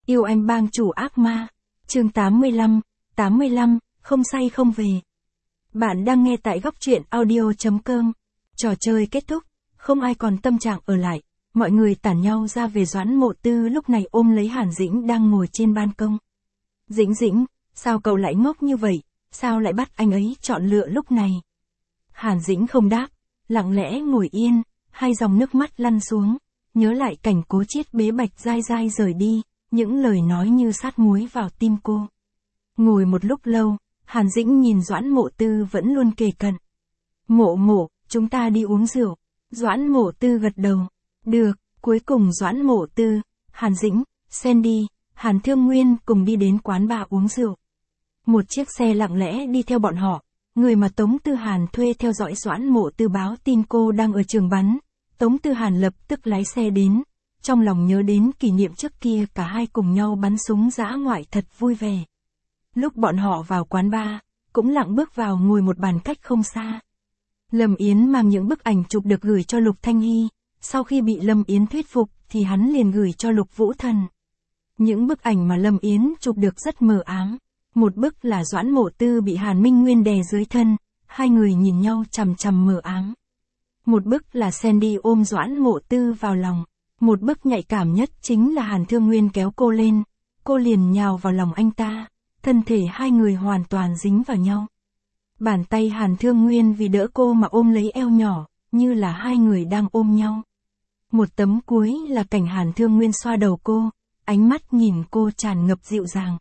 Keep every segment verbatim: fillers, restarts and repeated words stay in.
Yêu anh bang chủ ác ma. Chương tám mươi lăm, tám mươi lăm, không say không về. Bạn đang nghe tại góc truyện audio chấm com. Trò chơi kết thúc, không ai còn tâm trạng ở lại, mọi người tản nhau ra về. Doãn Mộ Tư lúc này ôm lấy Hàn Dĩnh đang ngồi trên ban công. Dĩnh Dĩnh, sao cậu lại ngốc như vậy, sao lại bắt anh ấy chọn lựa lúc này? Hàn Dĩnh không đáp, lặng lẽ ngồi yên, hai dòng nước mắt lăn xuống, nhớ lại cảnh Cố Chiết bế Bạch Giai Giai rời đi, những lời nói như sát muối vào tim cô. Ngồi một lúc lâu, Hàn Dĩnh nhìn Doãn Mộ Tư vẫn luôn kề cận. Mộ mộ, chúng ta đi uống rượu. Doãn Mộ Tư gật đầu. Được, cuối cùng Doãn Mộ Tư, Hàn Dĩnh, Sandy, Hàn Thương Nguyên cùng đi đến quán bar uống rượu. Một chiếc xe lặng lẽ đi theo bọn họ, người mà Tống Tư Hàn thuê theo dõi Doãn Mộ Tư báo tin cô đang ở trường bắn. Tống Tư Hàn lập tức lái xe đến, trong lòng nhớ đến kỷ niệm trước kia cả hai cùng nhau bắn súng dã ngoại thật vui vẻ. Lúc bọn họ vào quán bar, cũng lặng bước vào ngồi một bàn cách không xa. Lâm Yến mang những bức ảnh chụp được gửi cho Lục Thanh Hy, sau khi bị Lâm Yến thuyết phục thì hắn liền gửi cho Lục Vũ Thần. Những bức ảnh mà Lâm Yến chụp được rất mờ ám. Một bức là Doãn Mộ Tư bị Hàn Minh Nguyên đè dưới thân, hai người nhìn nhau chằm chằm mờ ám. Một bức là Sandy ôm Doãn Mộ Tư vào lòng. Một bức nhạy cảm nhất chính là Hàn Thương Nguyên kéo cô lên, cô liền nhào vào lòng anh ta, thân thể hai người hoàn toàn dính vào nhau. Bàn tay Hàn Thương Nguyên vì đỡ cô mà ôm lấy eo nhỏ, như là hai người đang ôm nhau. Một tấm cuối là cảnh Hàn Thương Nguyên xoa đầu cô, ánh mắt nhìn cô tràn ngập dịu dàng.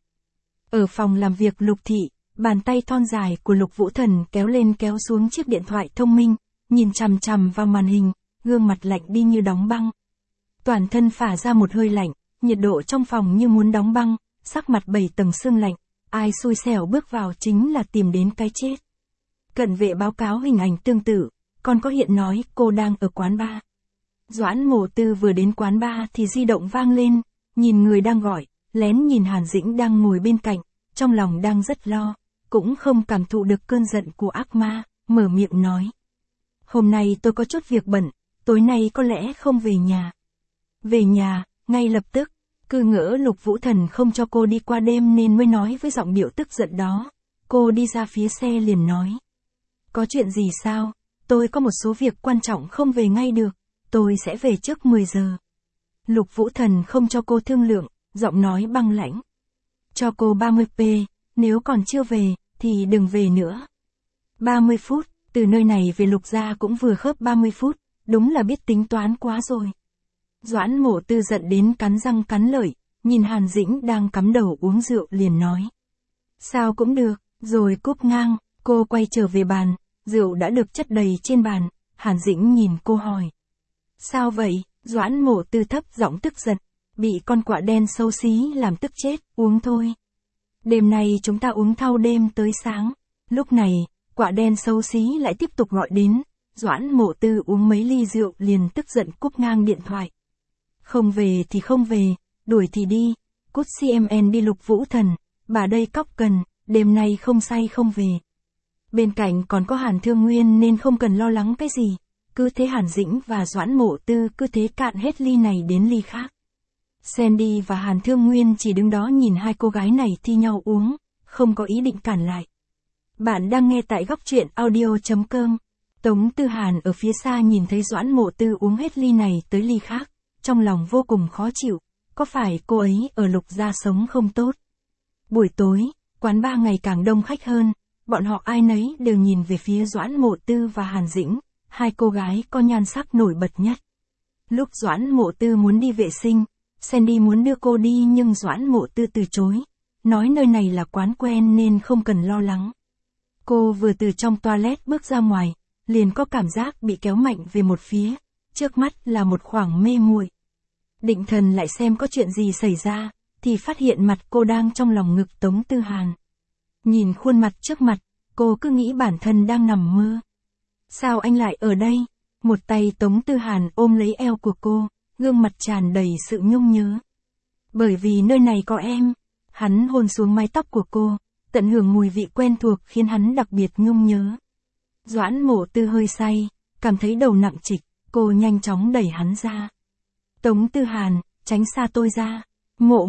Ở phòng làm việc Lục Thị, bàn tay thon dài của Lục Vũ Thần kéo lên kéo xuống chiếc điện thoại thông minh, nhìn chằm chằm vào màn hình, gương mặt lạnh đi như đóng băng. Toàn thân phả ra một hơi lạnh, nhiệt độ trong phòng như muốn đóng băng, sắc mặt bảy tầng sương lạnh, ai xui xẻo bước vào chính là tìm đến cái chết. Cận vệ báo cáo hình ảnh tương tự, còn có hiện nói cô đang ở quán bar. Doãn Mộ Tư vừa đến quán bar thì di động vang lên, nhìn người đang gọi, lén nhìn Hàn Dĩnh đang ngồi bên cạnh, trong lòng đang rất lo, cũng không cảm thụ được cơn giận của ác ma, mở miệng nói. Hôm nay tôi có chút việc bận, tối nay có lẽ không về nhà. Về nhà, ngay lập tức, cứ ngỡ Lục Vũ Thần không cho cô đi qua đêm nên mới nói với giọng điệu tức giận đó. Cô đi ra phía xe liền nói. Có chuyện gì sao? Tôi có một số việc quan trọng không về ngay được, tôi sẽ về trước mười giờ. Lục Vũ Thần không cho cô thương lượng, giọng nói băng lãnh. Cho cô ba mươi phút, nếu còn chưa về, thì đừng về nữa. ba mươi phút, từ nơi này về Lục gia cũng vừa khớp ba mươi phút, đúng là biết tính toán quá rồi. Doãn Mộ Tư giận đến cắn răng cắn lợi, nhìn Hàn Dĩnh đang cắm đầu uống rượu liền nói. Sao cũng được, rồi cúp ngang, cô quay trở về bàn, rượu đã được chất đầy trên bàn, Hàn Dĩnh nhìn cô hỏi. Sao vậy? Doãn Mộ Tư thấp giọng tức giận, bị con quạ đen xấu xí làm tức chết, uống thôi. Đêm nay chúng ta uống thâu đêm tới sáng. Lúc này, quạ đen xấu xí lại tiếp tục gọi đến, Doãn Mộ Tư uống mấy ly rượu liền tức giận cúp ngang điện thoại. Không về thì không về, đuổi thì đi, cút xê em en đi. Lục Vũ Thần, bà đây cóc cần, đêm nay không say không về. Bên cạnh còn có Hàn Thương Nguyên nên không cần lo lắng cái gì, cứ thế Hàn Dĩnh và Doãn Mộ Tư cứ thế cạn hết ly này đến ly khác. Sandy và Hàn Thương Nguyên chỉ đứng đó nhìn hai cô gái này thi nhau uống, không có ý định cản lại. Bạn đang nghe tại góc truyện audio chấm com. Tống Tư Hàn ở phía xa nhìn thấy Doãn Mộ Tư uống hết ly này tới ly khác, trong lòng vô cùng khó chịu, có phải cô ấy ở Lục gia sống không tốt? Buổi tối, quán bar ngày càng đông khách hơn, bọn họ ai nấy đều nhìn về phía Doãn Mộ Tư và Hàn Dĩnh, hai cô gái có nhan sắc nổi bật nhất. Lúc Doãn Mộ Tư muốn đi vệ sinh, Sandy muốn đưa cô đi nhưng Doãn Mộ Tư từ chối, nói nơi này là quán quen nên không cần lo lắng. Cô vừa từ trong toilet bước ra ngoài, liền có cảm giác bị kéo mạnh về một phía, trước mắt là một khoảng mê muội. Định thần lại xem có chuyện gì xảy ra, thì phát hiện mặt cô đang trong lòng ngực Tống Tư Hàn. Nhìn khuôn mặt trước mặt, cô cứ nghĩ bản thân đang nằm mơ. Sao anh lại ở đây? Một tay Tống Tư Hàn ôm lấy eo của cô, gương mặt tràn đầy sự nhung nhớ. Bởi vì nơi này có em. Hắn hôn xuống mái tóc của cô, tận hưởng mùi vị quen thuộc khiến hắn đặc biệt nhung nhớ. Doãn Mộ Tư hơi say, cảm thấy đầu nặng trịch, cô nhanh chóng đẩy hắn ra. Tống Tư Hàn, tránh xa tôi ra. Mộ mộ,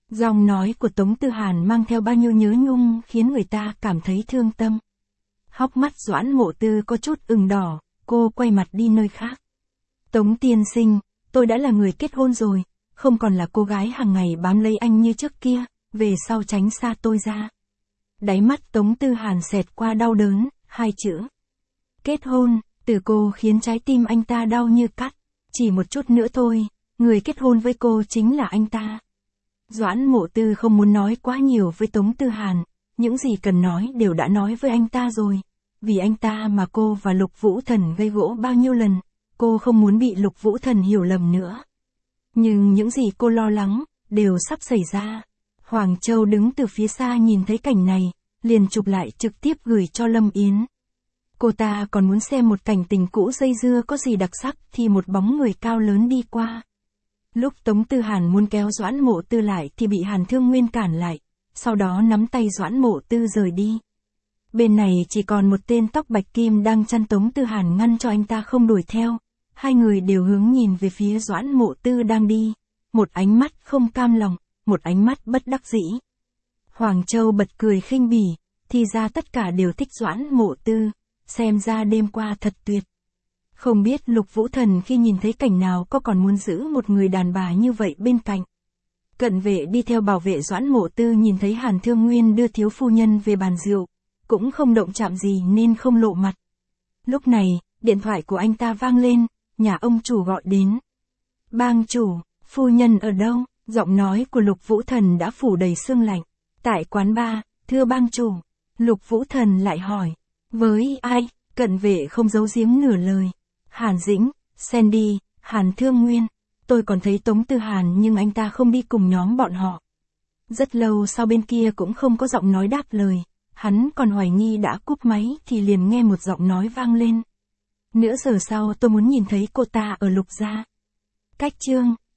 Giọng nói của Tống Tư Hàn mang theo bao nhiêu nhớ nhung khiến người ta cảm thấy thương tâm. Hốc mắt Doãn Mộ Tư có chút ửng đỏ, cô quay mặt đi nơi khác. Tống tiên sinh, tôi đã là người kết hôn rồi, không còn là cô gái hàng ngày bám lấy anh như trước kia, về sau tránh xa tôi ra. Đáy mắt Tống Tư Hàn xẹt qua đau đớn, hai chữ. Kết hôn, từ cô khiến trái tim anh ta đau như cắt. Chỉ một chút nữa thôi, người kết hôn với cô chính là anh ta. Doãn Mộ Tư không muốn nói quá nhiều với Tống Tư Hàn, những gì cần nói đều đã nói với anh ta rồi. Vì anh ta mà cô và Lục Vũ Thần gây gỗ bao nhiêu lần, cô không muốn bị Lục Vũ Thần hiểu lầm nữa. Nhưng những gì cô lo lắng, đều sắp xảy ra. Hoàng Châu đứng từ phía xa nhìn thấy cảnh này, liền chụp lại trực tiếp gửi cho Lâm Yến. Cô ta còn muốn xem một cảnh tình cũ dây dưa có gì đặc sắc thì một bóng người cao lớn đi qua. Lúc Tống Tư Hàn muốn kéo Doãn Mộ Tư lại thì bị Hàn Thương Nguyên cản lại, sau đó nắm tay Doãn Mộ Tư rời đi. Bên này chỉ còn một tên tóc bạch kim đang chăn Tống Tư Hàn ngăn cho anh ta không đuổi theo. Hai người đều hướng nhìn về phía Doãn Mộ Tư đang đi. Một ánh mắt không cam lòng, một ánh mắt bất đắc dĩ. Hoàng Châu bật cười khinh bỉ, thì ra tất cả đều thích Doãn Mộ Tư, xem ra đêm qua thật tuyệt. Không biết Lục Vũ Thần khi nhìn thấy cảnh nào có còn muốn giữ một người đàn bà như vậy bên cạnh. Cận vệ đi theo bảo vệ Doãn Mộ Tư nhìn thấy Hàn Thương Nguyên đưa thiếu phu nhân về bàn rượu, cũng không động chạm gì nên không lộ mặt. Lúc này, điện thoại của anh ta vang lên, nhà ông chủ gọi đến. Bang chủ, phu nhân ở đâu? Giọng nói của Lục Vũ Thần đã phủ đầy sương lạnh. Tại quán bar, thưa bang chủ. Lục Vũ Thần lại hỏi. Với ai? Cận vệ không giấu giếm nửa lời. Hàn Dĩnh, Sandy, Hàn Thương Nguyên. Tôi còn thấy Tống Tư Hàn nhưng anh ta không đi cùng nhóm bọn họ. Rất lâu sau bên kia cũng không có giọng nói đáp lời. Hắn còn hoài nghi đã cúp máy thì liền nghe một giọng nói vang lên. Nửa giờ sau tôi muốn nhìn thấy cô ta ở Lục gia. Cách chương